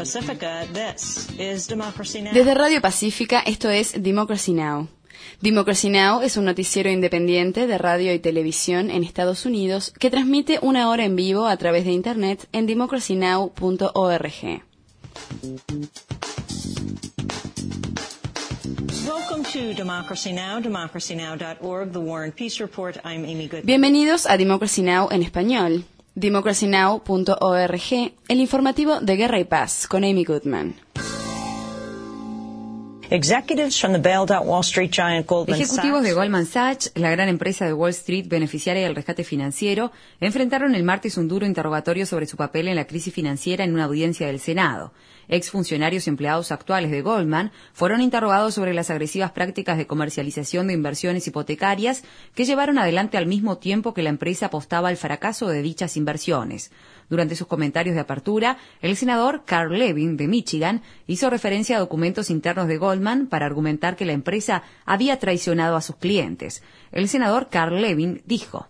Pacifica, this is Democracy Now! Desde Radio Pacífica, esto es Democracy Now! Democracy Now! Es un noticiero independiente de radio y televisión en Estados Unidos que transmite una hora en vivo a través de Internet en democracynow.org. Welcome to Democracy Now!, democracynow.org, The War and Peace Report. I'm Amy Goodman. Bienvenidos a Democracy Now! En español. democracynow.org, el informativo de Guerra y Paz, con Amy Goodman. Executives from the bailed-out Wall Street giant Goldman Ejecutivos Sachs. de Goldman Sachs, la gran empresa de Wall Street beneficiaria del rescate financiero, enfrentaron el martes un duro interrogatorio sobre su papel en la crisis financiera en una audiencia del Senado. Exfuncionarios y empleados actuales de Goldman fueron interrogados sobre las agresivas prácticas de comercialización de inversiones hipotecarias que llevaron adelante al mismo tiempo que la empresa apostaba al fracaso de dichas inversiones. Durante sus comentarios de apertura, el senador Carl Levin, de Michigan, hizo referencia a documentos internos de Goldman para argumentar que la empresa había traicionado a sus clientes. El senador Carl Levin dijo: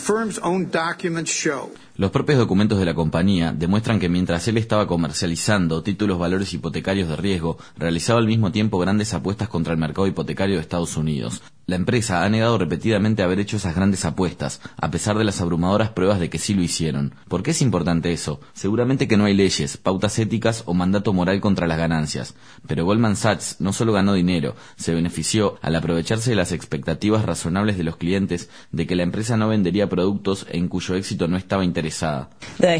Los propios documentos de la compañía demuestran que mientras él estaba comercializando títulos valores hipotecarios de riesgo, realizaba al mismo tiempo grandes apuestas contra el mercado hipotecario de Estados Unidos. La empresa ha negado repetidamente haber hecho esas grandes apuestas, a pesar de las abrumadoras pruebas de que sí lo hicieron. ¿Por qué es importante eso? Seguramente que no hay leyes, pautas éticas o mandato moral contra las ganancias. Pero Goldman Sachs no solo ganó dinero, se benefició al aprovecharse de las expectativas razonables de los clientes de que la empresa no vendería productos en cuyo éxito no estaba interesada. La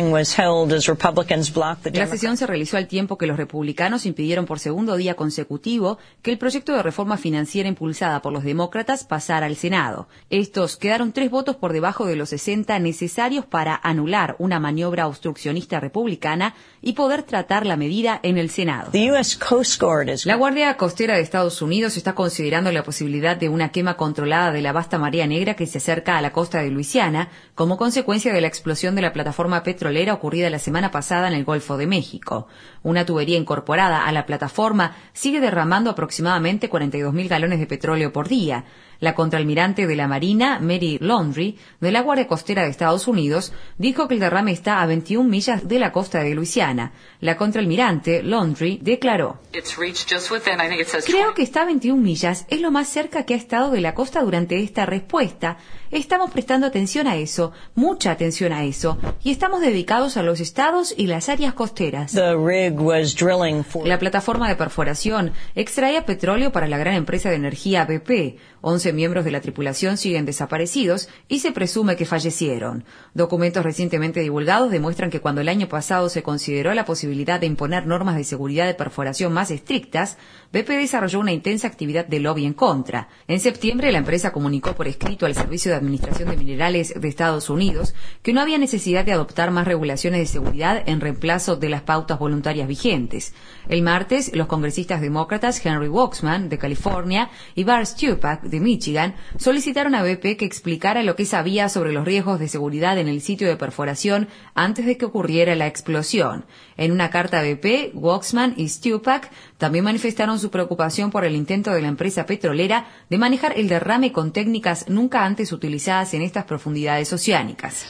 sesión se realizó al tiempo que los republicanos impidieron por segundo día consecutivo que el proyecto de reforma financiera impulsada por los demócratas pasara al Senado. Estos quedaron 3 votos por debajo de los 60 necesarios para anular una maniobra obstruccionista republicana y poder tratar la medida en el Senado. La Guardia Costera de Estados Unidos está considerando la posibilidad de una quema controlada de la vasta marea negra que se acerca a la costa de Luisiana como consecuencia de la explosión de la plataforma petrolera ocurrida la semana pasada en el Golfo de México. Una tubería incorporada a la plataforma sigue derramando aproximadamente 42.000 galones de petróleo por día. La contraalmirante de la Marina, Mary Laundrie, de la Guardia Costera de Estados Unidos, dijo que el derrame está a 21 millas de la costa de Luisiana. La contraalmirante, Laundrie, declaró: Creo que está a 21 millas. Es lo más cerca que ha estado de la costa durante esta respuesta. Estamos prestando atención a eso, mucha atención a eso, y estamos dedicados a los estados y las áreas costeras. La plataforma de perforación extraía petróleo para la gran empresa de energía BP. 11 miembros de la tripulación siguen desaparecidos y se presume que fallecieron. Documentos recientemente divulgados demuestran que cuando el año pasado se consideró la posibilidad de imponer normas de seguridad de perforación más estrictas, BP desarrolló una intensa actividad de lobby en contra. En septiembre, la empresa comunicó por escrito al Servicio de Administración de Minerales de Estados Unidos que no había necesidad de adoptar más regulaciones de seguridad en reemplazo de las pautas voluntarias vigentes. El martes, los congresistas demócratas Henry Waxman, de California, y Barr Stupak, de Michigan, solicitaron a BP que explicara lo que sabía sobre los riesgos de seguridad en el sitio de perforación antes de que ocurriera la explosión. En una carta a BP, Waxman y Stupak también manifestaron su preocupación por el intento de la empresa petrolera de manejar el derrame con técnicas nunca antes utilizadas en estas profundidades oceánicas.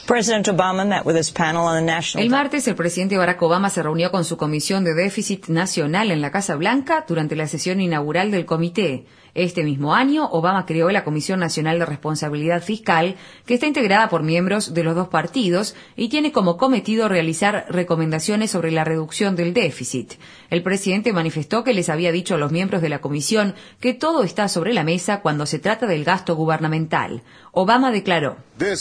El martes, el presidente Barack Obama se reunió con su Comisión de Déficit Nacional en la Casa Blanca durante la sesión inaugural del comité. Este mismo año, Obama creó la Comisión Nacional de Responsabilidad Fiscal, que está integrada por miembros de los 2 partidos y tiene como cometido realizar recomendaciones sobre la reducción del déficit. El presidente manifestó que les había dicho a los miembros de la comisión que todo está sobre la mesa cuando se trata del gasto gubernamental. Obama declaró: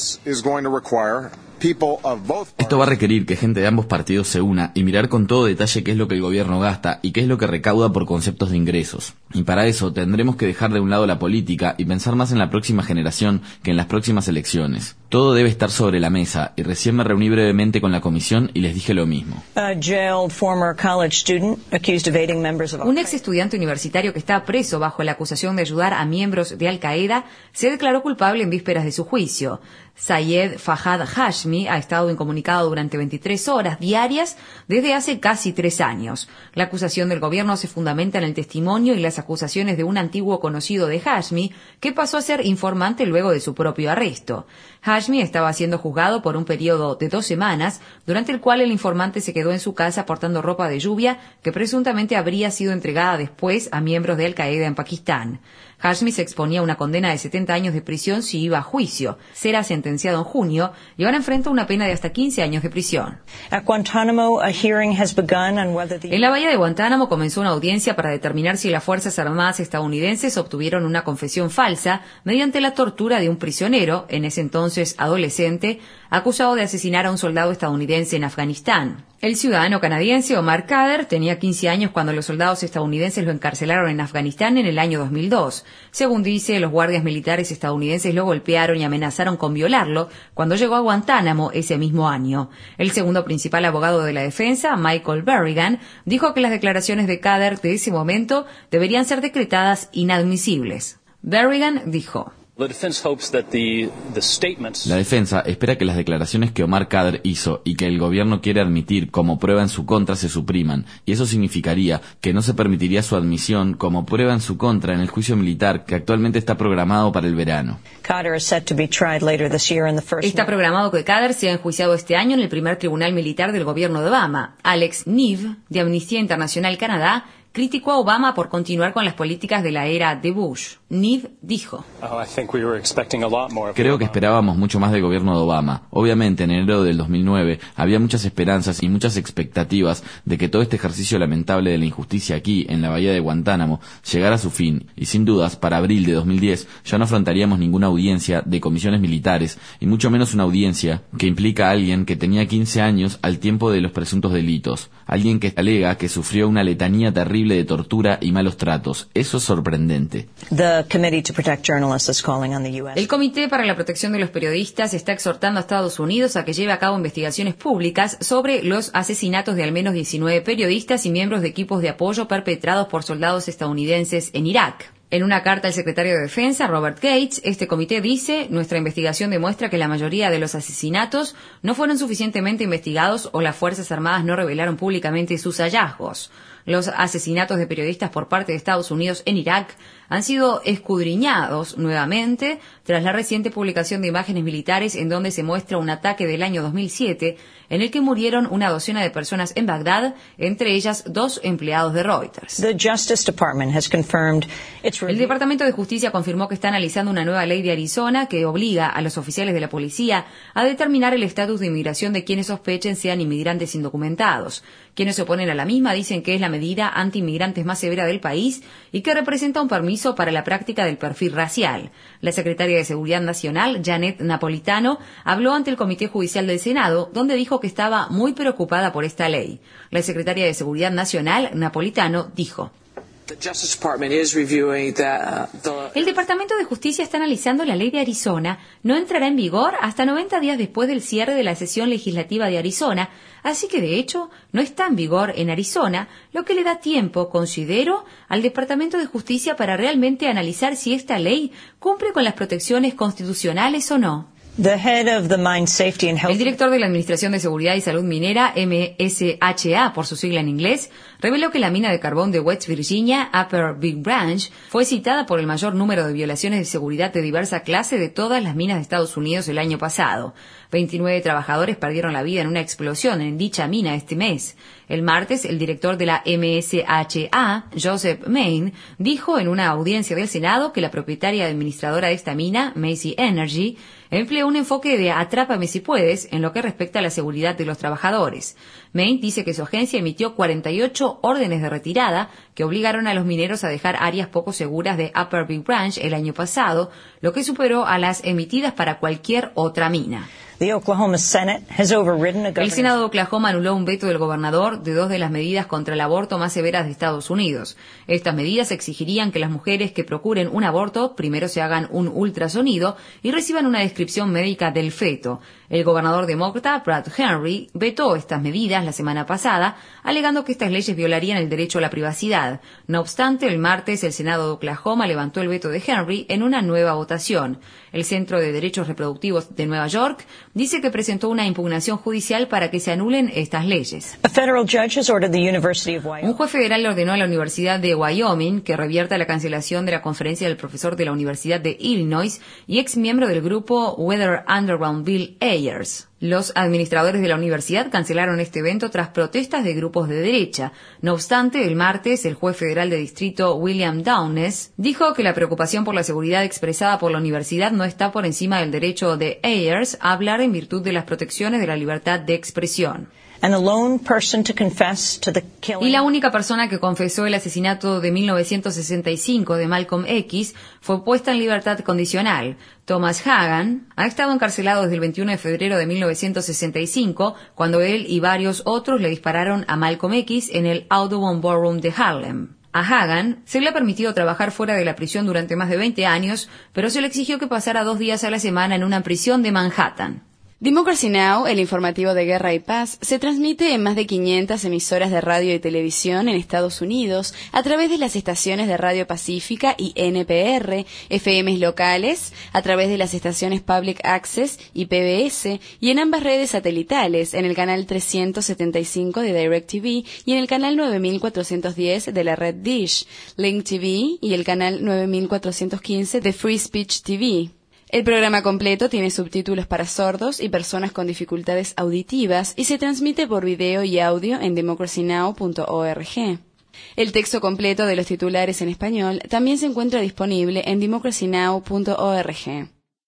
Esto va a requerir que gente de ambos partidos se una y mirar con todo detalle qué es lo que el gobierno gasta y qué es lo que recauda por conceptos de ingresos. Y para eso tendremos que dejar de un lado la política y pensar más en la próxima generación que en las próximas elecciones. Todo debe estar sobre la mesa y recién me reuní brevemente con la comisión y les dije lo mismo. Un ex estudiante universitario que está preso bajo la acusación de ayudar a miembros de Al Qaeda se declaró culpable en vísperas de su juicio. Zayed Fahad Hashmi, ha estado incomunicado durante 23 horas diarias desde hace casi 3 años. La acusación del gobierno se fundamenta en el testimonio y las acusaciones de un antiguo conocido de Hashmi, que pasó a ser informante luego de su propio arresto. Hashmi estaba siendo juzgado por un periodo de 2 semanas, durante el cual el informante se quedó en su casa portando ropa de lluvia que presuntamente habría sido entregada después a miembros de Al-Qaeda en Pakistán. Hashmi se exponía a una condena de 70 años de prisión si iba a juicio. Será sentenciado en junio y ahora enfrenta una pena de hasta 15 años de prisión. En la bahía de Guantánamo comenzó una audiencia para determinar si las Fuerzas Armadas estadounidenses obtuvieron una confesión falsa mediante la tortura de un prisionero, en ese entonces adolescente, acusado de asesinar a un soldado estadounidense en Afganistán. El ciudadano canadiense Omar Khadr tenía 15 años cuando los soldados estadounidenses lo encarcelaron en Afganistán en el año 2002. Según dice, los guardias militares estadounidenses lo golpearon y amenazaron con violarlo cuando llegó a Guantánamo ese mismo año. El segundo principal abogado de la defensa, Michael Berrigan, dijo que las declaraciones de Khadr de ese momento deberían ser decretadas inadmisibles. Berrigan dijo: La defensa espera que las declaraciones que Omar Khadr hizo y que el gobierno quiere admitir como prueba en su contra se supriman, y eso significaría que no se permitiría su admisión como prueba en su contra en el juicio militar que actualmente está programado para el verano. Está programado que Khadr sea enjuiciado este año en el primer tribunal militar del gobierno de Obama. Alex Neve, de Amnistía Internacional Canadá, criticó a Obama por continuar con las políticas de la era de Bush. Neve dijo: Creo que esperábamos mucho más del gobierno de Obama. Obviamente, en enero del 2009 había muchas esperanzas y muchas expectativas de que todo este ejercicio lamentable de la injusticia aquí, en la bahía de Guantánamo, llegara a su fin. Y sin dudas, para abril de 2010 ya no afrontaríamos ninguna audiencia de comisiones militares, y mucho menos una audiencia que implica a alguien que tenía 15 años al tiempo de los presuntos delitos. Alguien que alega que sufrió una letanía terrible de tortura y malos tratos. Eso es sorprendente. El Comité para la Protección de los Periodistas está exhortando a Estados Unidos a que lleve a cabo investigaciones públicas sobre los asesinatos de al menos 19 periodistas y miembros de equipos de apoyo perpetrados por soldados estadounidenses en Irak. En una carta al secretario de Defensa, Robert Gates, este comité dice: nuestra investigación demuestra que la mayoría de los asesinatos no fueron suficientemente investigados o las Fuerzas Armadas no revelaron públicamente sus hallazgos. Los asesinatos de periodistas por parte de Estados Unidos en Irak han sido escudriñados nuevamente tras la reciente publicación de imágenes militares en donde se muestra un ataque del año 2007 en el que murieron una docena de personas en Bagdad, entre ellas 2 empleados de Reuters. El Departamento de Justicia confirmó que está analizando una nueva ley de Arizona que obliga a los oficiales de la policía a determinar el estatus de inmigración de quienes sospechen sean inmigrantes indocumentados. Quienes se oponen a la misma dicen que es la medida anti-inmigrantes más severa del país y que representa un permiso para la práctica del perfil racial. La secretaria de Seguridad Nacional, Janet Napolitano, habló ante el Comité Judicial del Senado, donde dijo que estaba muy preocupada por esta ley. La secretaria de Seguridad Nacional, Napolitano, dijo: el Departamento de Justicia está analizando la ley de Arizona. No entrará en vigor hasta 90 días después del cierre de la sesión legislativa de Arizona, así que de hecho no está en vigor en Arizona, lo que le da tiempo, considero, al Departamento de Justicia para realmente analizar si esta ley cumple con las protecciones constitucionales o no. El director de la Administración de Seguridad y Salud Minera, MSHA por su sigla en inglés, reveló que la mina de carbón de West Virginia, Upper Big Branch, fue citada por el mayor número de violaciones de seguridad de diversa clase de todas las minas de Estados Unidos el año pasado. 29 trabajadores perdieron la vida en una explosión en dicha mina este mes. El martes, el director de la MSHA, Joseph Main, dijo en una audiencia del Senado que la propietaria y administradora de esta mina, Macy Energy, empleó un enfoque de atrápame si puedes en lo que respecta a la seguridad de los trabajadores. Main dice que su agencia emitió 48 órdenes de retirada que obligaron a los mineros a dejar áreas poco seguras de Upper Big Branch el año pasado, lo que superó a las emitidas para cualquier otra mina. El Senado de Oklahoma anuló un veto del gobernador de 2 de las medidas contra el aborto más severas de Estados Unidos. Estas medidas exigirían que las mujeres que procuren un aborto primero se hagan un ultrasonido y reciban una descripción médica del feto. El gobernador demócrata Brad Henry vetó estas medidas la semana pasada, alegando que estas leyes violarían el derecho a la privacidad. No obstante, el martes el Senado de Oklahoma levantó el veto de Henry en una nueva votación. El Centro de Derechos Reproductivos de Nueva York dice que presentó una impugnación judicial para que se anulen estas leyes. Un juez federal ordenó a la Universidad de Wyoming que revierta la cancelación de la conferencia del profesor de la Universidad de Illinois y ex miembro del grupo Weather Underground Bill Ayers. Los administradores de la universidad cancelaron este evento tras protestas de grupos de derecha. No obstante, el martes, el juez federal de distrito William Downes dijo que la preocupación por la seguridad expresada por la universidad no está por encima del derecho de Ayers a hablar en virtud de las protecciones de la libertad de expresión. Y la única persona que confesó el asesinato de 1965 de Malcolm X fue puesta en libertad condicional. Thomas Hagan ha estado encarcelado desde el 21 de febrero de 1965, cuando él y varios otros le dispararon a Malcolm X en el Audubon Ballroom de Harlem. A Hagan se le ha permitido trabajar fuera de la prisión durante más de 20 años, pero se le exigió que pasara 2 días a la semana en una prisión de Manhattan. Democracy Now!, el informativo de guerra y paz, se transmite en más de 500 emisoras de radio y televisión en Estados Unidos a través de las estaciones de Radio Pacífica y NPR, FMs locales, a través de las estaciones Public Access y PBS, y en ambas redes satelitales, en el canal 375 de DirecTV y en el canal 9410 de la red Dish, Link TV y el canal 9415 de Free Speech TV. El programa completo tiene subtítulos para sordos y personas con dificultades auditivas y se transmite por video y audio en democracynow.org. El texto completo de los titulares en español también se encuentra disponible en democracynow.org.